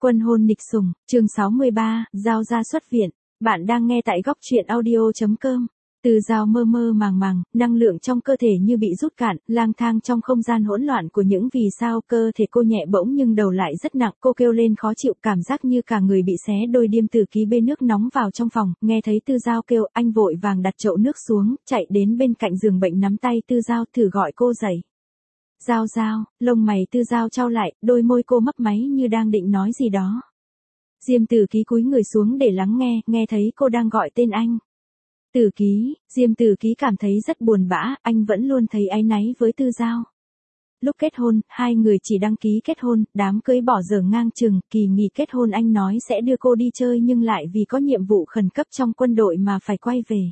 Quân hôn nịch sủng, chương 63, Giao ra xuất viện. Bạn đang nghe tại góc truyện audio.com. Từ Giao mơ mơ màng màng, năng lượng trong cơ thể như bị rút cạn, lang thang trong không gian hỗn loạn của những vì sao. Cơ thể cô nhẹ bỗng nhưng đầu lại rất nặng, cô kêu lên khó chịu, cảm giác như cả người bị xé đôi. Điềm Tử Ký bê nước nóng vào trong phòng, nghe thấy Từ Giao kêu, anh vội vàng đặt chậu nước xuống, chạy đến bên cạnh giường bệnh nắm tay Từ Giao thử gọi cô dậy. Giao Giao, lông mày Từ Giao chau lại, đôi môi cô mấp máy như đang định nói gì đó. Diêm Tử Ký cúi người xuống để lắng nghe, nghe thấy cô đang gọi tên anh. Tử Ký, Diêm Tử Ký cảm thấy rất buồn bã, anh vẫn luôn thấy áy náy với Từ Giao. Lúc kết hôn, hai người chỉ đăng ký kết hôn, đám cưới bỏ dở ngang chừng, kỳ nghỉ kết hôn anh nói sẽ đưa cô đi chơi nhưng lại vì có nhiệm vụ khẩn cấp trong quân đội mà phải quay về.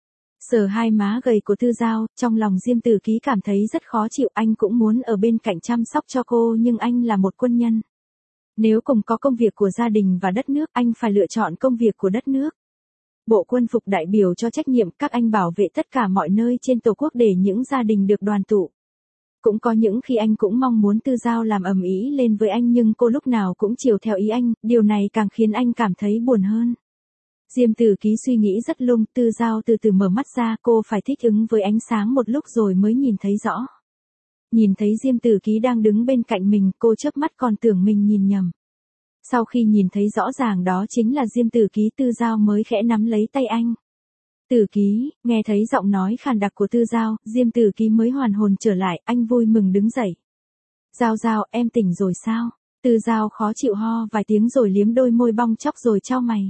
Sờ hai má gầy của Từ Giao, trong lòng Diêm Tử Ký cảm thấy rất khó chịu, anh cũng muốn ở bên cạnh chăm sóc cho cô nhưng anh là một quân nhân. Nếu cùng có công việc của gia đình và đất nước, anh phải lựa chọn công việc của đất nước. Bộ quân phục đại biểu cho trách nhiệm, các anh bảo vệ tất cả mọi nơi trên Tổ quốc để những gia đình được đoàn tụ. Cũng có những khi anh cũng mong muốn Từ Giao làm ầm ĩ lên với anh nhưng cô lúc nào cũng chiều theo ý anh, điều này càng khiến anh cảm thấy buồn hơn. Diêm Tử Ký suy nghĩ rất lung, Từ Giao từ từ mở mắt ra, cô phải thích ứng với ánh sáng một lúc rồi mới nhìn thấy rõ. Nhìn thấy Diêm Tử Ký đang đứng bên cạnh mình, cô chớp mắt còn tưởng mình nhìn nhầm. Sau khi nhìn thấy rõ ràng đó chính là Diêm Tử Ký, Từ Giao mới khẽ nắm lấy tay anh. Tử Ký, nghe thấy giọng nói khàn đặc của Từ Giao, Diêm Tử Ký mới hoàn hồn trở lại, anh vui mừng đứng dậy. Giao Giao, em tỉnh rồi sao? Từ Giao khó chịu ho vài tiếng rồi liếm đôi môi bong chóc rồi chau mày.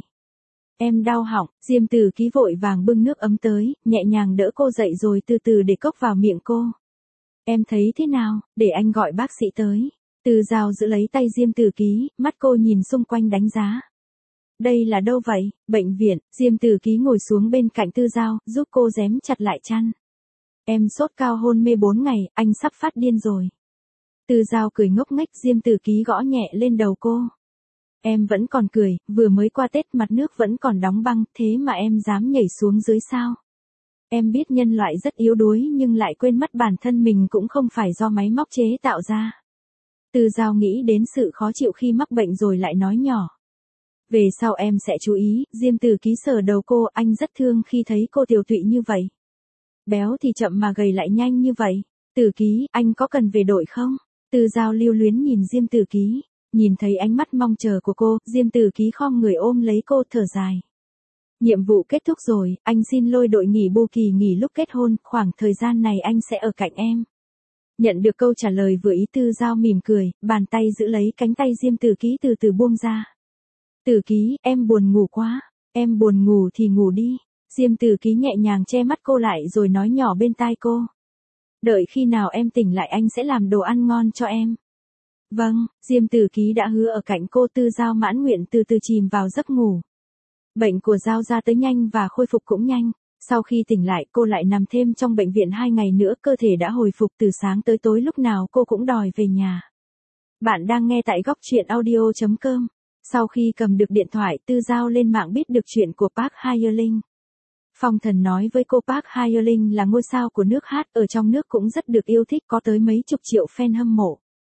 Em đau họng, Diêm Tử Ký vội vàng bưng nước ấm tới, nhẹ nhàng đỡ cô dậy rồi từ từ để cốc vào miệng cô. Em thấy thế nào, để anh gọi bác sĩ tới. Từ Giao giữ lấy tay Diêm Tử Ký, mắt cô nhìn xung quanh đánh giá. Đây là đâu vậy? Bệnh viện. Diêm Tử Ký ngồi xuống bên cạnh Từ Giao, giúp cô rém chặt lại chăn. Em sốt cao hôn mê 4 ngày, anh sắp phát điên rồi. Từ Giao cười ngốc nghếch, Diêm Tử Ký gõ nhẹ lên đầu cô. Em vẫn còn cười, vừa mới qua Tết mặt nước vẫn còn đóng băng, thế mà em dám nhảy xuống dưới sao? Em biết nhân loại rất yếu đuối nhưng lại quên mất bản thân mình cũng không phải do máy móc chế tạo ra. Từ Giao nghĩ đến sự khó chịu khi mắc bệnh rồi lại nói nhỏ. Về sau em sẽ chú ý. Diêm Tử Ký sờ đầu cô, anh rất thương khi thấy cô tiều tụy như vậy. Béo thì chậm mà gầy lại nhanh như vậy. Tử Ký, anh có cần về đội không? Từ Giao lưu luyến nhìn Diêm Tử Ký. Nhìn thấy ánh mắt mong chờ của cô, Diêm Tử Ký khom người ôm lấy cô, thở dài. Nhiệm vụ kết thúc rồi, anh xin lôi đội nghỉ bù kỳ nghỉ lúc kết hôn, khoảng thời gian này anh sẽ ở cạnh em. Nhận được câu trả lời vừa ý, Từ Giao mỉm cười, bàn tay giữ lấy cánh tay Diêm Tử Ký từ từ buông ra. Tử Ký, em buồn ngủ quá, em buồn ngủ thì ngủ đi. Diêm Tử Ký nhẹ nhàng che mắt cô lại rồi nói nhỏ bên tai cô. Đợi khi nào em tỉnh lại anh sẽ làm đồ ăn ngon cho em. Vâng, Diêm Tử Ký đã hứa ở cạnh cô. Từ Giao mãn nguyện từ từ chìm vào giấc ngủ. Bệnh của Giao ra tới nhanh và khôi phục cũng nhanh. Sau khi tỉnh lại cô lại nằm thêm trong bệnh viện 2 ngày nữa, cơ thể đã hồi phục, từ sáng tới tối lúc nào cô cũng đòi về nhà. Bạn đang nghe tại góc truyện audio.com. Sau khi cầm được điện thoại, Từ Giao lên mạng biết được chuyện của Park Hye-ling. Phong Thần nói với cô Park Hye-ling là ngôi sao của nước hát, ở trong nước cũng rất được yêu thích, có tới mấy chục triệu fan hâm mộ.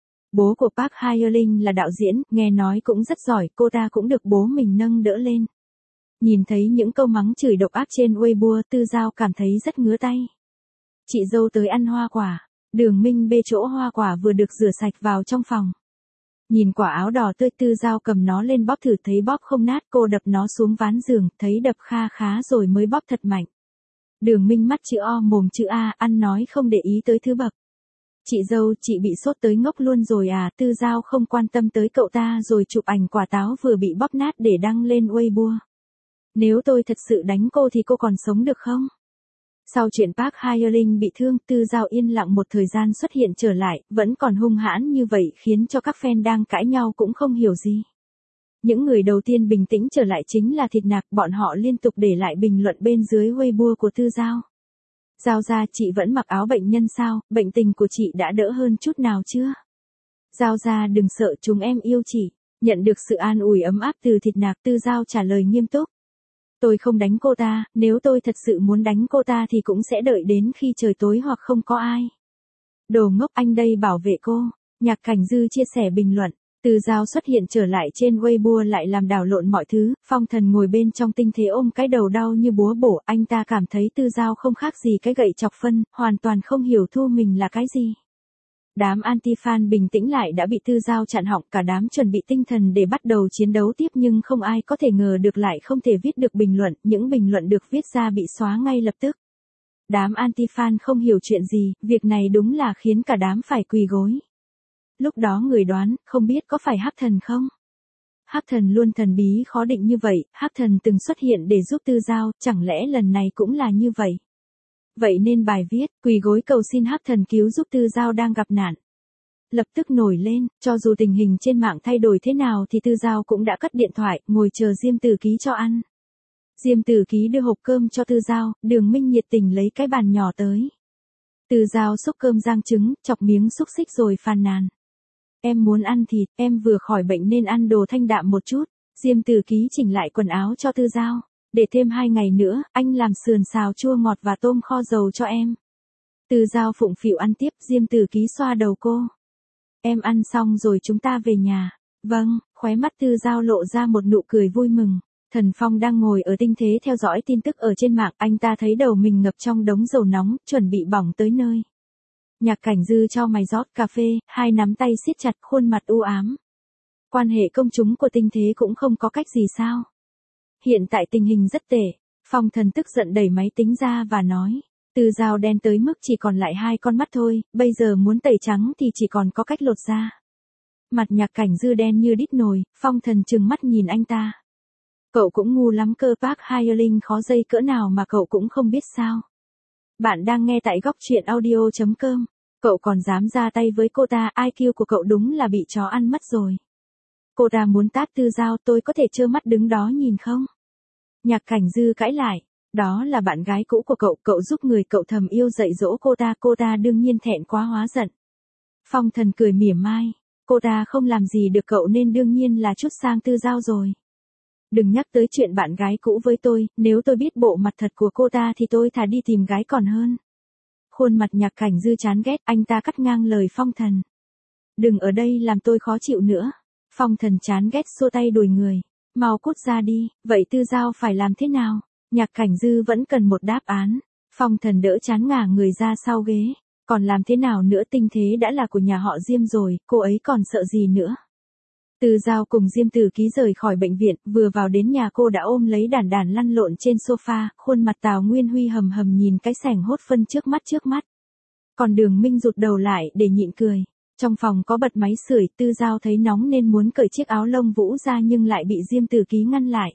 Bố của Park Hye-ling là đạo diễn, nghe nói cũng rất giỏi, cô ta cũng được bố mình nâng đỡ lên. Nhìn thấy những câu mắng chửi độc ác trên Weibo, Từ Giao cảm thấy rất ngứa tay. Chị dâu tới ăn hoa quả. Đường Minh bê chỗ hoa quả vừa được rửa sạch vào trong phòng. Nhìn quả áo đỏ tươi, Từ Giao cầm nó lên bóp thử, thấy bóp không nát, cô đập nó xuống ván giường, thấy đập kha khá rồi mới bóp thật mạnh. Đường Minh mắt chữ O mồm chữ A, ăn nói không để ý tới thứ bậc. Chị dâu, chị bị sốt tới ngốc luôn rồi à? Từ Giao không quan tâm tới cậu ta rồi chụp ảnh quả táo vừa bị bóp nát để đăng lên Weibo. Nếu tôi thật sự đánh cô thì cô còn sống được không? Sau chuyện Park Hye-ling bị thương, Từ Giao yên lặng một thời gian xuất hiện trở lại, vẫn còn hung hãn như vậy khiến cho các fan đang cãi nhau cũng không hiểu gì. Những người đầu tiên bình tĩnh trở lại chính là Thịt Nạc, bọn họ liên tục để lại bình luận bên dưới Weibo của Từ Giao. Giao ra, chị vẫn mặc áo bệnh nhân sao, bệnh tình của chị đã đỡ hơn chút nào chưa? Giao ra đừng sợ, chúng em yêu chị. Nhận được sự an ủi ấm áp từ Thịt Nạc, Từ Giao trả lời nghiêm túc. Tôi không đánh cô ta, nếu tôi thật sự muốn đánh cô ta thì cũng sẽ đợi đến khi trời tối hoặc không có ai. Đồ ngốc, anh đây bảo vệ cô. Nhạc Cảnh Dư chia sẻ bình luận. Từ Giao xuất hiện trở lại trên Weibo lại làm đảo lộn mọi thứ, Phong Thần ngồi bên trong tinh thế ôm cái đầu đau như búa bổ, anh ta cảm thấy Từ Giao không khác gì cái gậy chọc phân, hoàn toàn không hiểu Thu mình là cái gì. Đám anti-fan bình tĩnh lại đã bị Tư Giao chặn họng, cả đám chuẩn bị tinh thần để bắt đầu chiến đấu tiếp nhưng không ai có thể ngờ được lại không thể viết được bình luận, những bình luận được viết ra bị xóa ngay lập tức. Đám anti-fan không hiểu chuyện gì, việc này đúng là khiến cả đám phải quỳ gối. Lúc đó người đoán, không biết có phải Hắc Thần không? Hắc Thần luôn thần bí khó định như vậy, Hắc Thần từng xuất hiện để giúp Tư Giao, chẳng lẽ lần này cũng là như vậy? Vậy nên bài viết, quỳ gối cầu xin Hắc Thần cứu giúp Tư Giao đang gặp nạn. Lập tức nổi lên, cho dù tình hình trên mạng thay đổi thế nào thì Tư Giao cũng đã cất điện thoại, ngồi chờ Diêm Tử Ký cho ăn. Diêm Tử Ký đưa hộp cơm cho Tư Giao, Đường Minh nhiệt tình lấy cái bàn nhỏ tới. Tư Giao xúc cơm rang trứng, chọc miếng xúc xích rồi phàn nàn. Em muốn ăn thịt, em vừa khỏi bệnh nên ăn đồ thanh đạm một chút. Diêm Tử Ký chỉnh lại quần áo cho Tư Giao. Để thêm 2 ngày nữa, anh làm sườn xào chua ngọt và tôm kho dầu cho em. Tư Giao phụng phịu ăn tiếp, Diêm Tử Ký xoa đầu cô. Em ăn xong rồi chúng ta về nhà. Vâng, khóe mắt Tư Giao lộ ra một nụ cười vui mừng. Thần Phong đang ngồi ở tinh thế theo dõi tin tức ở trên mạng, anh ta thấy đầu mình ngập trong đống dầu nóng, chuẩn bị bỏng tới nơi. Nhạc Cảnh Dư cho mày rót cà phê, hai nắm tay siết chặt, khuôn mặt u ám. Quan hệ công chúng của tinh thế cũng không có cách gì sao? Hiện tại tình hình rất tệ. Phong Thần tức giận đẩy máy tính ra và nói. Tư Giao đen tới mức chỉ còn lại 2 con mắt thôi, bây giờ muốn tẩy trắng thì chỉ còn có cách lột da. Mặt Nhạc Cảnh Dư đen như đít nồi, Phong Thần trừng mắt nhìn anh ta. Cậu cũng ngu lắm cơ, Park Hye-in khó dây cỡ nào mà cậu cũng không biết sao. Bạn đang nghe tại góc truyện audio.com. Cậu còn dám ra tay với cô ta, IQ của cậu đúng là bị chó ăn mất rồi. Cô ta muốn tát Tư Giao, tôi có thể trơ mắt đứng đó nhìn không? Nhạc Cảnh Dư cãi lại. Đó là bạn gái cũ của cậu giúp người cậu thầm yêu dạy dỗ cô ta đương nhiên thẹn quá hóa giận. Phong Thần cười mỉa mai. Cô ta không làm gì được cậu nên đương nhiên là trút sang Tư Giao rồi. Đừng nhắc tới chuyện bạn gái cũ với tôi, nếu tôi biết bộ mặt thật của cô ta thì tôi thà đi tìm gái còn hơn. Khuôn mặt Nhạc Cảnh Dư chán ghét, anh ta cắt ngang lời Phong Thần. Đừng ở đây làm tôi khó chịu nữa. Phong Thần chán ghét xua tay đuổi người. Mau cút ra đi, vậy Tư Giao phải làm thế nào? Nhạc Cảnh Dư vẫn cần một đáp án. Phong Thần đỡ chán ngả người ra sau ghế. Còn làm thế nào nữa, tinh thế đã là của nhà họ Diêm rồi, cô ấy còn sợ gì nữa? Tư Giao cùng Diêm Tử Ký rời khỏi bệnh viện, vừa vào đến nhà cô đã ôm lấy Đản Đản lăn lộn trên sofa, khuôn mặt Tào Nguyên Huy hầm hầm nhìn cái sảnh hốt phân trước mắt. Còn Đường Minh rụt đầu lại để nhịn cười. Trong phòng có bật máy sưởi, Tư Giao thấy nóng nên muốn cởi chiếc áo lông vũ ra nhưng lại bị Diêm Tử Ký ngăn lại.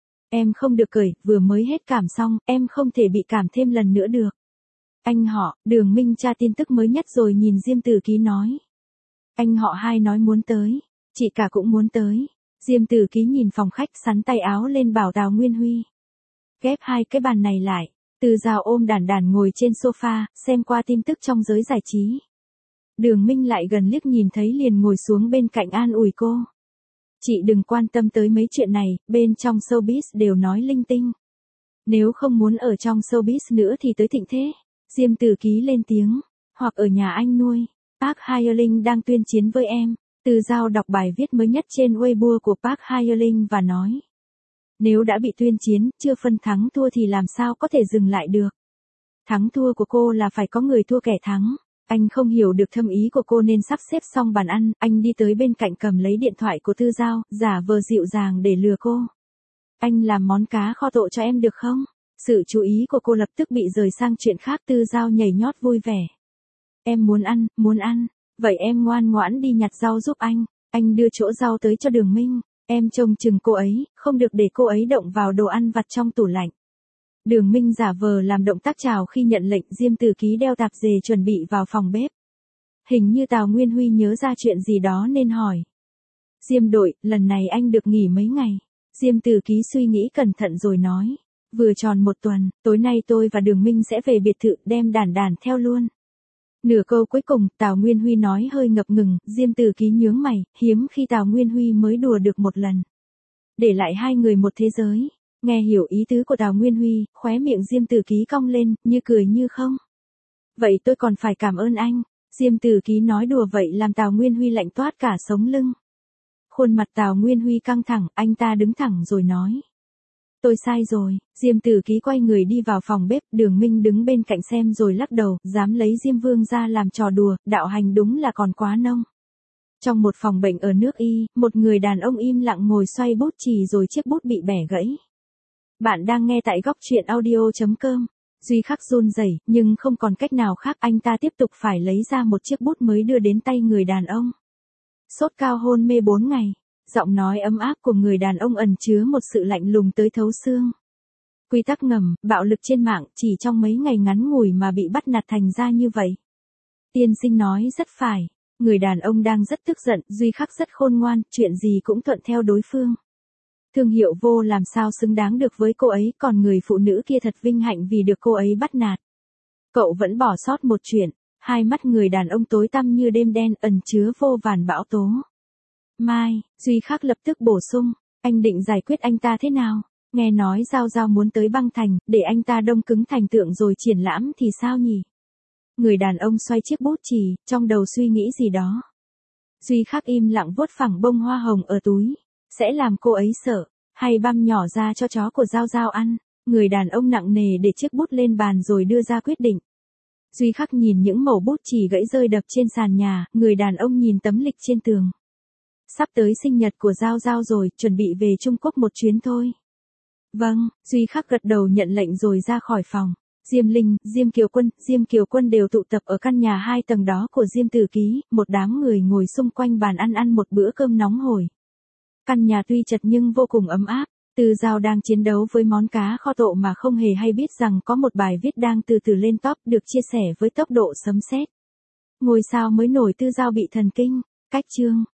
Em không được cởi, vừa mới hết cảm xong, em không thể bị cảm thêm lần nữa được. Anh họ, Đường Minh tra tin tức mới nhất rồi nhìn Diêm Tử Ký nói. Anh họ hai nói muốn tới. Chị cả cũng muốn tới. Diêm Tử Ký nhìn phòng khách sắn tay áo lên bảo Tào Nguyên Huy. Ghép 2 cái bàn này lại. Tư Giao ôm Đản Đản ngồi trên sofa, xem qua tin tức trong giới giải trí. Đường Minh lại gần liếc nhìn thấy liền ngồi xuống bên cạnh an ủi cô. Chị đừng quan tâm tới mấy chuyện này, bên trong showbiz đều nói linh tinh. Nếu không muốn ở trong showbiz nữa thì tới Thịnh Thế. Diêm Tử Ký lên tiếng. Hoặc ở nhà anh nuôi. Park Hye-in đang tuyên chiến với em. Tư Giao đọc bài viết mới nhất trên Weibo của Park Hye-in và nói. Nếu đã bị tuyên chiến, chưa phân thắng thua thì làm sao có thể dừng lại được. Thắng thua của cô là phải có người thua kẻ thắng. Anh không hiểu được thâm ý của cô nên sắp xếp xong bàn ăn, anh đi tới bên cạnh cầm lấy điện thoại của Tư Giao, giả vờ dịu dàng để lừa cô. Anh làm món cá kho tộ cho em được không? Sự chú ý của cô lập tức bị rời sang chuyện khác. Tư Giao nhảy nhót vui vẻ. Em muốn ăn. Vậy em ngoan ngoãn đi nhặt rau giúp anh đưa chỗ rau tới cho Đường Minh, em trông chừng cô ấy, không được để cô ấy động vào đồ ăn vặt trong tủ lạnh. Đường Minh giả vờ làm động tác chào khi nhận lệnh. Diêm Tử Ký đeo tạp dề chuẩn bị vào phòng bếp. Hình như Tào Nguyên Huy nhớ ra chuyện gì đó nên hỏi. Diêm đội, lần này anh được nghỉ mấy ngày? Diêm Tử Ký suy nghĩ cẩn thận rồi nói. Vừa tròn 1 tuần, tối nay tôi và Đường Minh sẽ về biệt thự, đem Đản Đản theo luôn. Nửa câu cuối cùng, Tào Nguyên Huy nói hơi ngập ngừng, Diêm Tử Ký nhướng mày, hiếm khi Tào Nguyên Huy mới đùa được một lần. Để lại 2 người một thế giới. Nghe hiểu ý tứ của Tào Nguyên Huy, khóe miệng Diêm Tử Ký cong lên, như cười như không. Vậy tôi còn phải cảm ơn anh. Diêm Tử Ký nói đùa vậy làm Tào Nguyên Huy lạnh toát cả sống lưng. Khuôn mặt Tào Nguyên Huy căng thẳng, anh ta đứng thẳng rồi nói. Tôi sai rồi. Diêm Tử Ký quay người đi vào phòng bếp, Đường Minh đứng bên cạnh xem rồi lắc đầu, dám lấy Diêm Vương ra làm trò đùa, đạo hành đúng là còn quá nông. Trong một phòng bệnh ở nước Y, một người đàn ông im lặng ngồi xoay bút chì rồi chiếc bút bị bẻ gãy. Bạn đang nghe tại góc truyện audio.com. Duy Khắc run rẩy, nhưng không còn cách nào khác, anh ta tiếp tục phải lấy ra một chiếc bút mới đưa đến tay người đàn ông. Sốt cao hôn mê 4 ngày. Giọng nói ấm áp của người đàn ông ẩn chứa một sự lạnh lùng tới thấu xương. Quy tắc ngầm, bạo lực trên mạng, chỉ trong mấy ngày ngắn ngủi mà bị bắt nạt thành ra như vậy. Tiên sinh nói rất phải. Người đàn ông đang rất tức giận, Duy Khắc rất khôn ngoan, chuyện gì cũng thuận theo đối phương. Thương hiệu Vô làm sao xứng đáng được với cô ấy, còn người phụ nữ kia thật vinh hạnh vì được cô ấy bắt nạt. Cậu vẫn bỏ sót một chuyện, hai mắt người đàn ông tối tăm như đêm đen ẩn chứa vô vàn bão tố. Mai, Duy Khắc lập tức bổ sung, anh định giải quyết anh ta thế nào? Nghe nói Giao Giao muốn tới băng thành, để anh ta đông cứng thành tượng rồi triển lãm thì sao nhỉ? Người đàn ông xoay chiếc bút chì, trong đầu suy nghĩ gì đó. Duy Khắc im lặng vuốt phẳng bông hoa hồng ở túi. Sẽ làm cô ấy sợ, hay băm nhỏ ra cho chó của Giao Giao ăn. Người đàn ông nặng nề để chiếc bút lên bàn rồi đưa ra quyết định. Duy Khắc nhìn những mẩu bút chì gãy rơi đập trên sàn nhà, người đàn ông nhìn tấm lịch trên tường. Sắp tới sinh nhật của Giao Giao rồi, chuẩn bị về Trung Quốc một chuyến thôi. Vâng, Duy Khắc gật đầu nhận lệnh rồi ra khỏi phòng. Diêm Linh, Diêm Kiều Quân đều tụ tập ở căn nhà 2 tầng đó của Diêm Tử Ký, một đám người ngồi xung quanh bàn ăn một bữa cơm nóng hổi. Căn nhà tuy chật nhưng vô cùng ấm áp. Tư Giao đang chiến đấu với món cá kho tộ mà không hề hay biết rằng có một bài viết đang từ từ lên top được chia sẻ với tốc độ sấm sét. Ngôi sao mới nổi Tư Giao bị thần kinh. Cách chương.